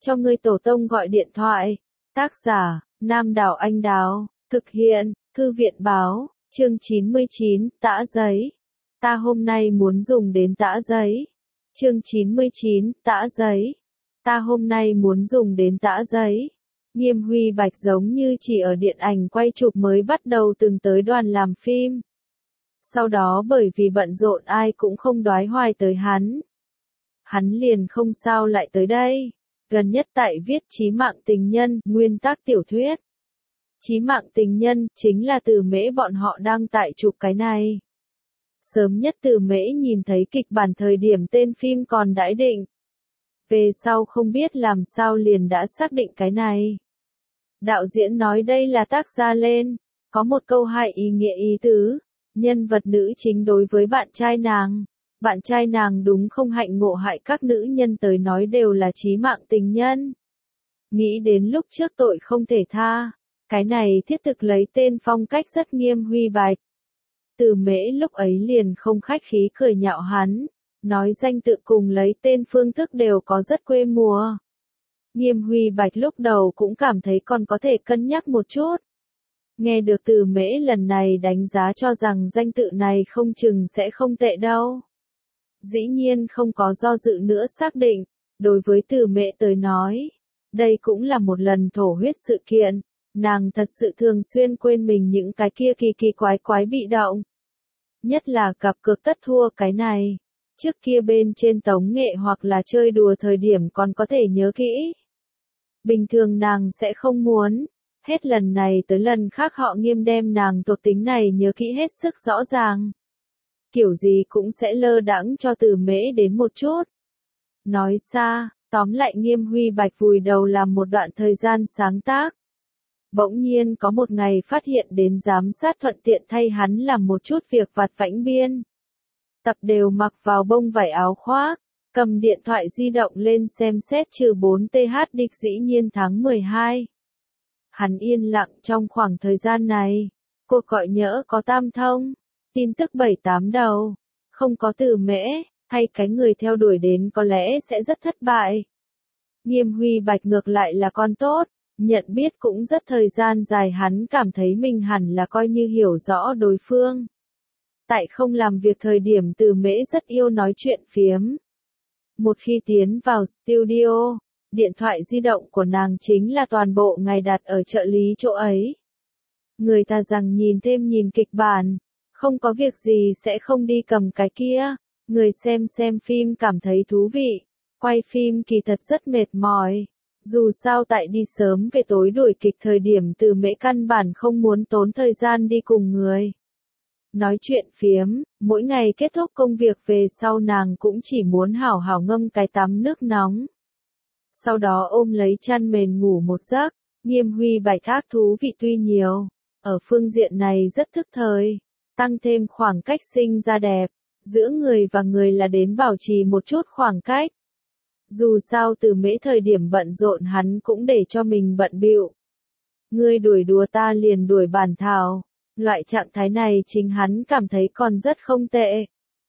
cho ngươi tổ tông gọi điện thoại. Tác giả, Nam Đảo Anh Đào, thực hiện, Thư viện báo, chương 99, tã giấy. Ta hôm nay muốn dùng đến tã giấy. Chương 99, tã giấy. Ta hôm nay muốn dùng đến tã giấy. Nghiêm Huy Bạch giống như chỉ ở điện ảnh quay chụp mới bắt đầu từng tới đoàn làm phim. Sau đó bởi vì bận rộn ai cũng không đoái hoài tới hắn. Hắn liền không sao lại tới đây. Gần nhất tại viết Chí Mạng Tình Nhân, nguyên tác tiểu thuyết. Chí Mạng Tình Nhân, chính là Từ Mễ bọn họ đang tại chụp cái này. Sớm nhất Từ Mễ nhìn thấy kịch bản thời điểm tên phim còn đãi định. Về sau không biết làm sao liền đã xác định cái này. Đạo diễn nói đây là tác gia lên, có một câu hay ý nghĩa ý tứ. Nhân vật nữ chính đối với bạn trai nàng đúng không hạnh ngộ hại các nữ nhân tới nói đều là chí mạng tình nhân. Nghĩ đến lúc trước tội không thể tha, cái này thiết thực lấy tên phong cách rất Nghiêm Huy Bạch. Từ Mễ lúc ấy liền không khách khí cười nhạo hắn, nói danh tự cùng lấy tên phương thức đều có rất quê mùa. Nghiêm Huy Bạch lúc đầu cũng cảm thấy còn có thể cân nhắc một chút. Nghe được Từ Mễ lần này đánh giá cho rằng danh tự này không chừng sẽ không tệ đâu. Dĩ nhiên không có do dự nữa xác định, đối với Từ Mễ tới nói, đây cũng là một lần thổ huyết sự kiện, nàng thật sự thường xuyên quên mình những cái kia kỳ quái bị động. Nhất là cặp cược tất thua cái này, trước kia bên trên tống nghệ hoặc là chơi đùa thời điểm còn có thể nhớ kỹ. Bình thường nàng sẽ không muốn. Hết lần này tới lần khác họ Nghiêm đem nàng thuộc tính này nhớ kỹ hết sức rõ ràng. Kiểu gì cũng sẽ lơ đãng cho Từ Mễ đến một chút. Nói xa, tóm lại Nghiêm Huy Bạch vùi đầu làm một đoạn thời gian sáng tác. Bỗng nhiên có một ngày phát hiện đến giám sát thuận tiện thay hắn làm một chút việc vặt vãnh biên. Tập đều mặc vào bông vải áo khoác, cầm điện thoại di động lên xem xét trừ 4th địch dĩ nhiên tháng 12. Hắn yên lặng trong khoảng thời gian này, cuộc gọi nhỡ có tam thông, tin tức 7-8 đầu, không có Từ Mễ, hay cái người theo đuổi đến có lẽ sẽ rất thất bại. Nghiêm Huy Bạch ngược lại là con tốt, nhận biết cũng rất thời gian dài hắn cảm thấy mình hẳn là coi như hiểu rõ đối phương. Tại không làm việc thời điểm Từ Mễ rất yêu nói chuyện phiếm. Một khi tiến vào studio, điện thoại di động của nàng chính là toàn bộ ngày đặt ở trợ lý chỗ ấy. Người ta rằng nhìn thêm nhìn kịch bản, không có việc gì sẽ không đi cầm cái kia. Người xem phim cảm thấy thú vị, quay phim kỳ thật rất mệt mỏi. Dù sao tại đi sớm về tối đuổi kịch thời điểm Từ Mễ căn bản không muốn tốn thời gian đi cùng người. Nói chuyện phiếm, mỗi ngày kết thúc công việc về sau nàng cũng chỉ muốn hảo hảo ngâm cái tắm nước nóng. Sau đó ôm lấy chăn mền ngủ một giấc. Nghiêm Huy Bạch ác thú vị tuy nhiều, ở phương diện này rất thức thời, tăng thêm khoảng cách sinh ra đẹp, giữa người và người là đến bảo trì một chút khoảng cách. Dù sao Từ Mễ thời điểm bận rộn hắn cũng để cho mình bận bịu. Ngươi đuổi đùa ta liền đuổi bản thảo, loại trạng thái này chính hắn cảm thấy còn rất không tệ.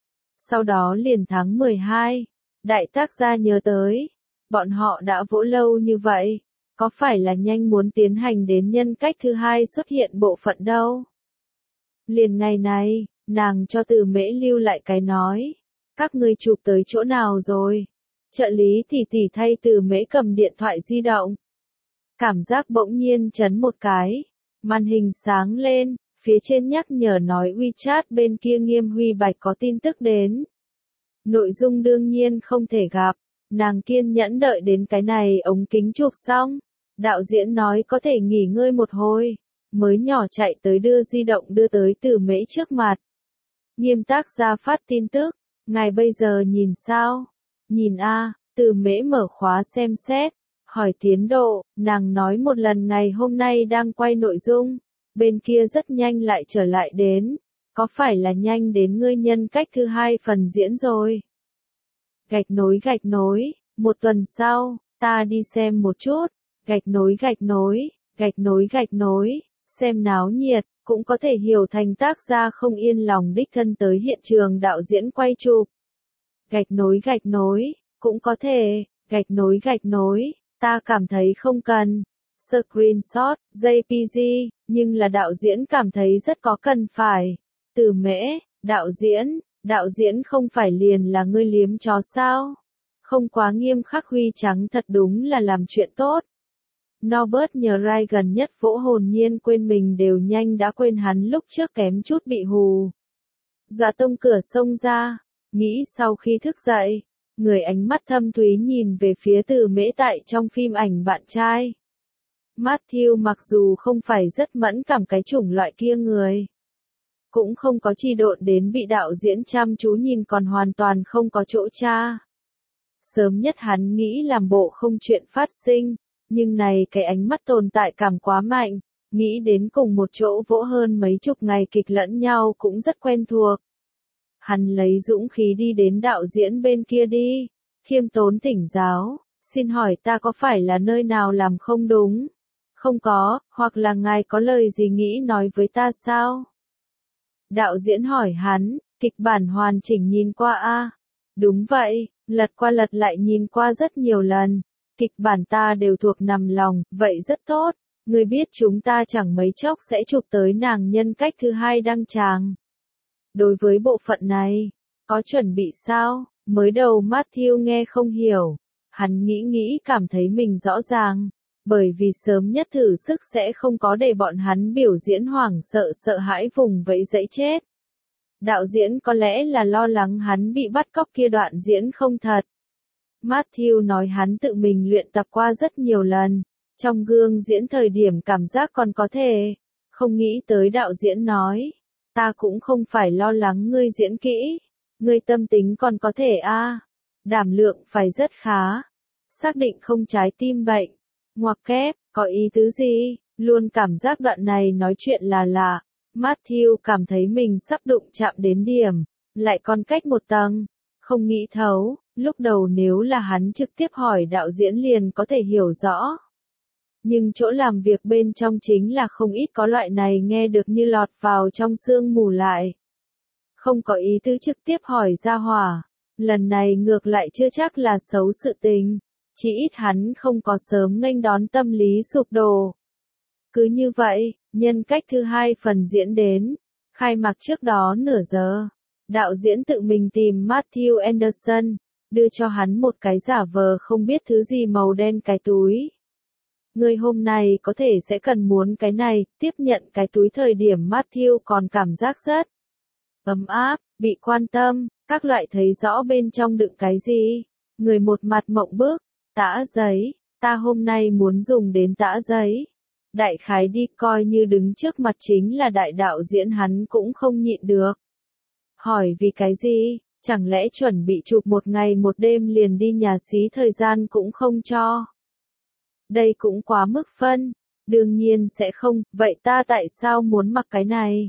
Sau đó liền tháng 12, đại tác gia nhớ tới. Bọn họ đã vỗ lâu như vậy, có phải là nhanh muốn tiến hành đến nhân cách thứ hai xuất hiện bộ phận đâu? Liền ngày này, nàng cho Từ Mễ lưu lại cái nói. Các ngươi chụp tới chỗ nào rồi? Trợ lý tỷ thay Từ Mễ cầm điện thoại di động. Cảm giác bỗng nhiên chấn một cái. Màn hình sáng lên, phía trên nhắc nhở nói WeChat bên kia Nghiêm Huy Bạch có tin tức đến. Nội dung đương nhiên không thể gặp. Nàng kiên nhẫn đợi đến cái này ống kính chụp xong. Đạo diễn nói có thể nghỉ ngơi một hồi. Mới nhỏ chạy tới đưa di động đưa tới Từ Mễ trước mặt. Nghiêm tác gia phát tin tức. Ngài bây giờ nhìn sao? Nhìn a. Từ Mễ mở khóa xem xét. Hỏi tiến độ. Nàng nói một lần ngày hôm nay đang quay nội dung. Bên kia rất nhanh lại trở lại đến. Có phải là nhanh đến ngươi nhân cách thứ hai phần diễn rồi? Gạch nối, một tuần sau, ta đi xem một chút, gạch nối, xem náo nhiệt, cũng có thể hiểu thành tác gia không yên lòng đích thân tới hiện trường đạo diễn quay chụp. Gạch nối, cũng có thể, gạch nối, Ta cảm thấy không cần. Screenshot, JPG, nhưng là đạo diễn cảm thấy rất có cần phải. Từ Mễ, đạo diễn không phải liền là ngươi liếm chó sao? Không quá nghiêm khắc Huy Trắng thật đúng là làm chuyện tốt. Norbert nhờ Rai gần nhất vỗ hồn nhiên quên mình đều nhanh đã quên hắn lúc trước kém chút bị hù. Dọa tung cửa xông ra, nghĩ sau khi thức dậy, người ánh mắt thâm thúy nhìn về phía Từ Mễ tại trong phim ảnh bạn trai. Matthew mặc dù không phải rất mẫn cảm cái chủng loại kia người, cũng không có chi độn đến bị đạo diễn chăm chú nhìn còn hoàn toàn không có chỗ tra. Sớm nhất hắn nghĩ làm bộ không chuyện phát sinh, nhưng này cái ánh mắt tồn tại cảm quá mạnh, nghĩ đến cùng một chỗ vỗ hơn mấy chục ngày kịch lẫn nhau cũng rất quen thuộc. Hắn lấy dũng khí đi đến đạo diễn bên kia đi, khiêm tốn thỉnh giáo, xin hỏi ta có phải là nơi nào làm không đúng? Không có, hoặc là ngài có lời gì nghĩ nói với ta sao? Đạo diễn hỏi hắn, kịch bản hoàn chỉnh nhìn qua a? Đúng vậy, lật qua lật lại nhìn qua rất nhiều lần. Kịch bản ta đều thuộc nằm lòng, vậy rất tốt. Ngươi biết chúng ta chẳng mấy chốc sẽ chụp tới nàng nhân cách thứ hai đăng tràng. Đối với bộ phận này, có chuẩn bị sao? Mới đầu Matthew nghe không hiểu. Hắn nghĩ cảm thấy mình rõ ràng. Bởi vì sớm nhất thử sức sẽ không có để bọn hắn biểu diễn hoảng sợ hãi vùng vẫy dẫy chết. Đạo diễn có lẽ là lo lắng hắn bị bắt cóc kia đoạn diễn không thật. Matthew nói hắn tự mình luyện tập qua rất nhiều lần, trong gương diễn thời điểm cảm giác còn có thể. Không nghĩ tới đạo diễn nói, ta cũng không phải lo lắng ngươi diễn kỹ, ngươi tâm tính còn có thể a, đảm lượng phải rất khá, xác định không trái tim bệnh. Ngoặc kép, có ý tứ gì? Luôn cảm giác đoạn này nói chuyện là lạ. Matthew cảm thấy mình sắp đụng chạm đến điểm, lại còn cách một tầng, không nghĩ thấu, lúc đầu nếu là hắn trực tiếp hỏi đạo diễn liền có thể hiểu rõ. Nhưng chỗ làm việc bên trong chính là không ít có loại này nghe được như lọt vào trong sương mù lại. Không có ý tứ trực tiếp hỏi ra hỏa, lần này ngược lại chưa chắc là xấu sự tình, chỉ ít hắn không có sớm nghênh đón tâm lý sụp đổ. Cứ như vậy, nhân cách thứ hai phần diễn đến, khai mạc trước đó nửa giờ, đạo diễn tự mình tìm Matthew Anderson, đưa cho hắn một cái giả vờ không biết thứ gì màu đen cái túi. Người hôm nay có thể sẽ cần muốn cái này, tiếp nhận cái túi thời điểm Matthew còn cảm giác rất ấm áp, bị quan tâm, các loại thấy rõ bên trong đựng cái gì. Người một mặt mộng bức, tã giấy, ta hôm nay muốn dùng đến tã giấy. Đại khái đi coi như đứng trước mặt chính là đại đạo diễn hắn cũng không nhịn được. Hỏi vì cái gì, chẳng lẽ chuẩn bị chụp một ngày một đêm liền đi nhà xí thời gian cũng không cho. Đây cũng quá mức phân, đương nhiên sẽ không, vậy ta tại sao muốn mặc cái này?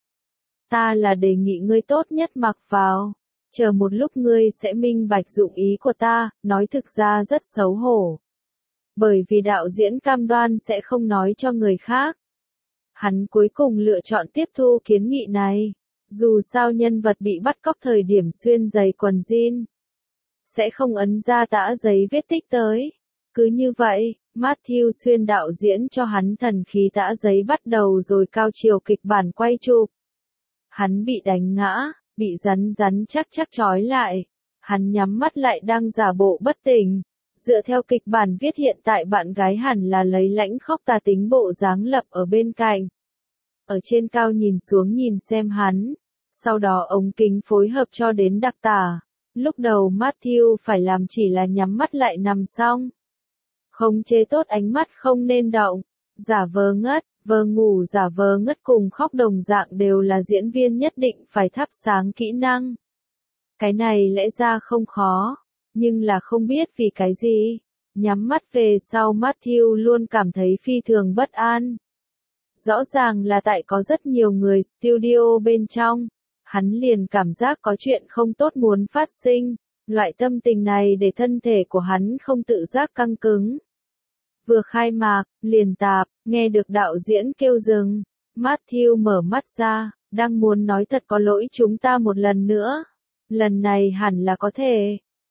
Ta là đề nghị ngươi tốt nhất mặc vào, chờ một lúc ngươi sẽ minh bạch dụng ý của ta, nói thực ra rất xấu hổ. Bởi vì đạo diễn cam đoan sẽ không nói cho người khác. Hắn cuối cùng lựa chọn tiếp thu kiến nghị này. Dù sao nhân vật bị bắt cóc thời điểm xuyên giày quần jean, sẽ không ấn ra tã giấy vết tích tới. Cứ như vậy, Matthew xuyên đạo diễn cho hắn thần khí tã giấy bắt đầu rồi cao chiều kịch bản quay chụp. Hắn bị đánh ngã, bị rắn chắc trói lại. Hắn nhắm mắt lại đang giả bộ bất tỉnh. Dựa theo kịch bản viết hiện tại bạn gái hẳn là lấy lãnh khóc tà tính bộ dáng lập ở bên cạnh. Ở trên cao nhìn xuống nhìn xem hắn. Sau đó ống kính phối hợp cho đến đặc tả. Lúc đầu Matthew phải làm chỉ là nhắm mắt lại nằm xong. Không chế tốt ánh mắt không nên động. Giả vờ ngất, vờ ngủ giả vờ ngất cùng khóc đồng dạng đều là diễn viên nhất định phải thắp sáng kỹ năng. Cái này lẽ ra không khó. Nhưng là không biết vì cái gì. Nhắm mắt về sau Matthew luôn cảm thấy phi thường bất an. Rõ ràng là tại có rất nhiều người studio bên trong. Hắn liền cảm giác có chuyện không tốt muốn phát sinh. Loại tâm tình này để thân thể của hắn không tự giác căng cứng. Vừa khai mạc, liền tạp, nghe được đạo diễn kêu dừng. Matthew mở mắt ra, đang muốn nói thật có lỗi chúng ta một lần nữa. Lần này hẳn là có thể.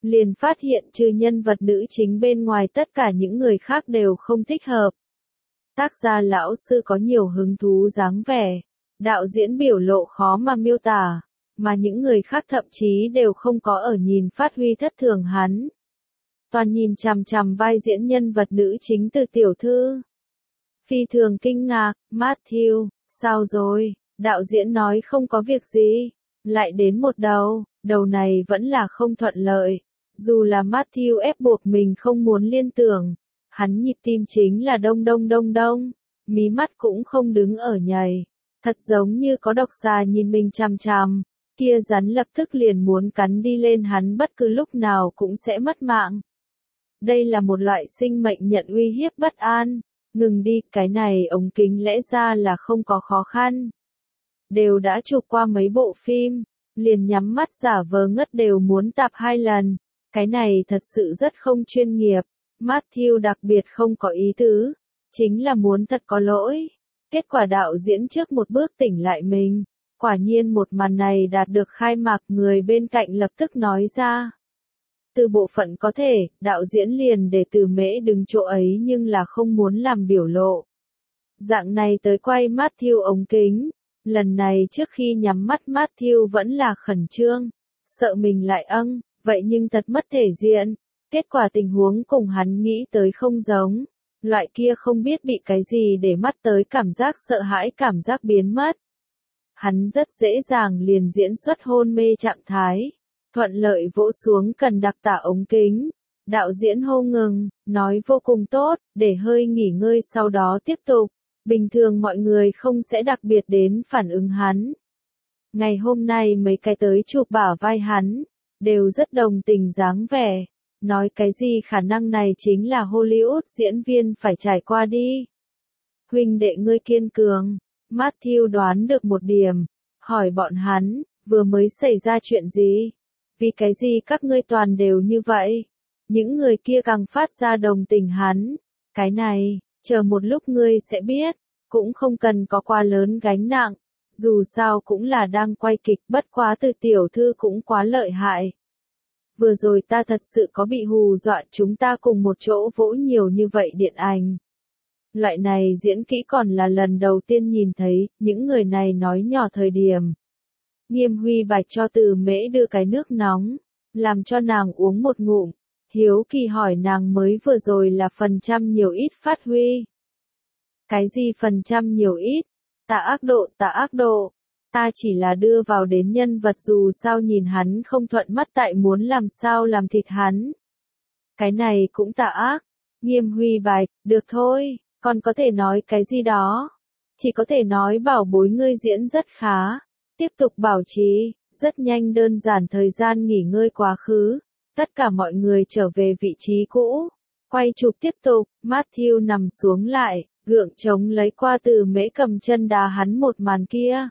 liền phát hiện trừ nhân vật nữ chính bên ngoài tất cả những người khác đều không thích hợp. Tác gia lão sư có nhiều hứng thú dáng vẻ, đạo diễn biểu lộ khó mà miêu tả, mà những người khác thậm chí đều không có ở nhìn phát huy thất thường hắn. Toàn nhìn chằm chằm vai diễn nhân vật nữ chính Từ tiểu thư. Phi thường kinh ngạc, Matthew, sao rồi? Đạo diễn nói không có việc gì. Lại đến một đầu này vẫn là không thuận lợi. Dù là Matthew ép buộc mình không muốn liên tưởng. Hắn nhịp tim chính là đông đông đông đông. Mí mắt cũng không đứng ở nhảy. Thật giống như có độc xà nhìn mình chằm chằm. Kia rắn lập tức liền muốn cắn đi lên hắn bất cứ lúc nào cũng sẽ mất mạng. Đây là một loại sinh mệnh nhận uy hiếp bất an. Ngừng đi, cái này ống kính lẽ ra là không có khó khăn. Đều đã chụp qua mấy bộ phim, liền nhắm mắt giả vờ ngất đều muốn tạp 2 lần. Cái này thật sự rất không chuyên nghiệp. Matthew đặc biệt không có ý tứ, chính là muốn thật có lỗi. Kết quả đạo diễn trước một bước tỉnh lại mình. Quả nhiên một màn này đạt được khai mạc, người bên cạnh lập tức nói ra. Từ bộ phận có thể, đạo diễn liền để Từ Mễ đứng chỗ ấy nhưng là không muốn làm biểu lộ. Dạng này tới quay Matthew ống kính. Lần này trước khi nhắm mắt Matthew vẫn là khẩn trương, sợ mình lại vậy nhưng thật mất thể diện. Kết quả tình huống cùng hắn nghĩ tới không giống. Loại kia không biết bị cái gì để mắt tới cảm giác sợ hãi cảm giác biến mất. Hắn rất dễ dàng liền diễn xuất hôn mê trạng thái. Thuận lợi vỗ xuống cần đặc tả ống kính. Đạo diễn hô ngừng, nói vô cùng tốt, để hơi nghỉ ngơi sau đó tiếp tục. Bình thường mọi người không sẽ đặc biệt đến phản ứng hắn. Ngày hôm nay mấy cái tới chụp bả vai hắn, đều rất đồng tình dáng vẻ. Nói cái gì khả năng này chính là Hollywood diễn viên phải trải qua đi. Huynh đệ ngươi kiên cường, Matthew đoán được một điểm, hỏi bọn hắn, vừa mới xảy ra chuyện gì? Vì cái gì các ngươi toàn đều như vậy? Những người kia càng phát ra đồng tình hắn. Cái này, chờ một lúc ngươi sẽ biết, cũng không cần có quá lớn gánh nặng. Dù sao cũng là đang quay kịch, bất quá Từ tiểu thư cũng quá lợi hại. Vừa rồi ta thật sự có bị hù dọa, chúng ta cùng một chỗ vỗ nhiều như vậy điện ảnh. Loại này diễn kỹ còn là lần đầu tiên nhìn thấy, những người này nói nhỏ thời điểm. Nghiêm Huy Bạch cho Từ Mễ đưa cái nước nóng, làm cho nàng uống một ngụm. Hiếu kỳ hỏi nàng mới vừa rồi là phần trăm nhiều ít phát huy. Cái gì phần trăm nhiều ít? Tạ ác độ. Ta chỉ là đưa vào đến nhân vật, dù sao nhìn hắn không thuận mắt tại muốn làm sao làm thịt hắn. Cái này cũng tạ ác. Nghiêm Huy Bạch, được thôi, còn có thể nói cái gì đó. Chỉ có thể nói bảo bối ngươi diễn rất khá. Tiếp tục bảo trì, rất nhanh đơn giản thời gian nghỉ ngơi quá khứ. Tất cả mọi người trở về vị trí cũ. Quay chụp tiếp tục, Matthew nằm xuống lại, gượng chống lấy qua Từ Mễ cầm chân đá hắn một màn kia.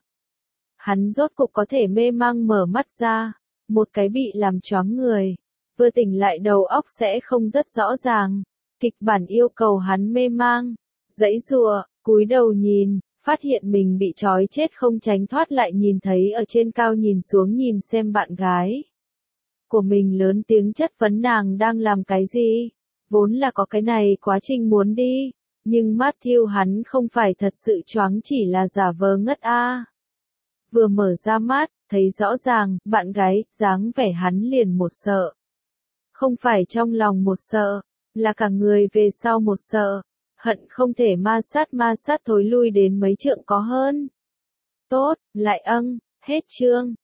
Hắn rốt cục có thể mê mang mở mắt ra, một cái bị làm choáng người. Vừa tỉnh lại đầu óc sẽ không rất rõ ràng. Kịch bản yêu cầu hắn mê mang, giãy giụa, cúi đầu nhìn, phát hiện mình bị trói chết không tránh thoát, lại nhìn thấy ở trên cao nhìn xuống nhìn xem bạn gái của mình lớn tiếng chất vấn nàng đang làm cái gì. Vốn là có cái này quá trình muốn đi, nhưng Matthew hắn không phải thật sự choáng, chỉ là giả vờ ngất a. Vừa mở ra mắt, thấy rõ ràng, bạn gái, dáng vẻ hắn liền một sợ. Không phải trong lòng một sợ, là cả người về sau một sợ, hận không thể ma sát thối lui đến mấy trượng có hơn. Tốt, lại hết chương.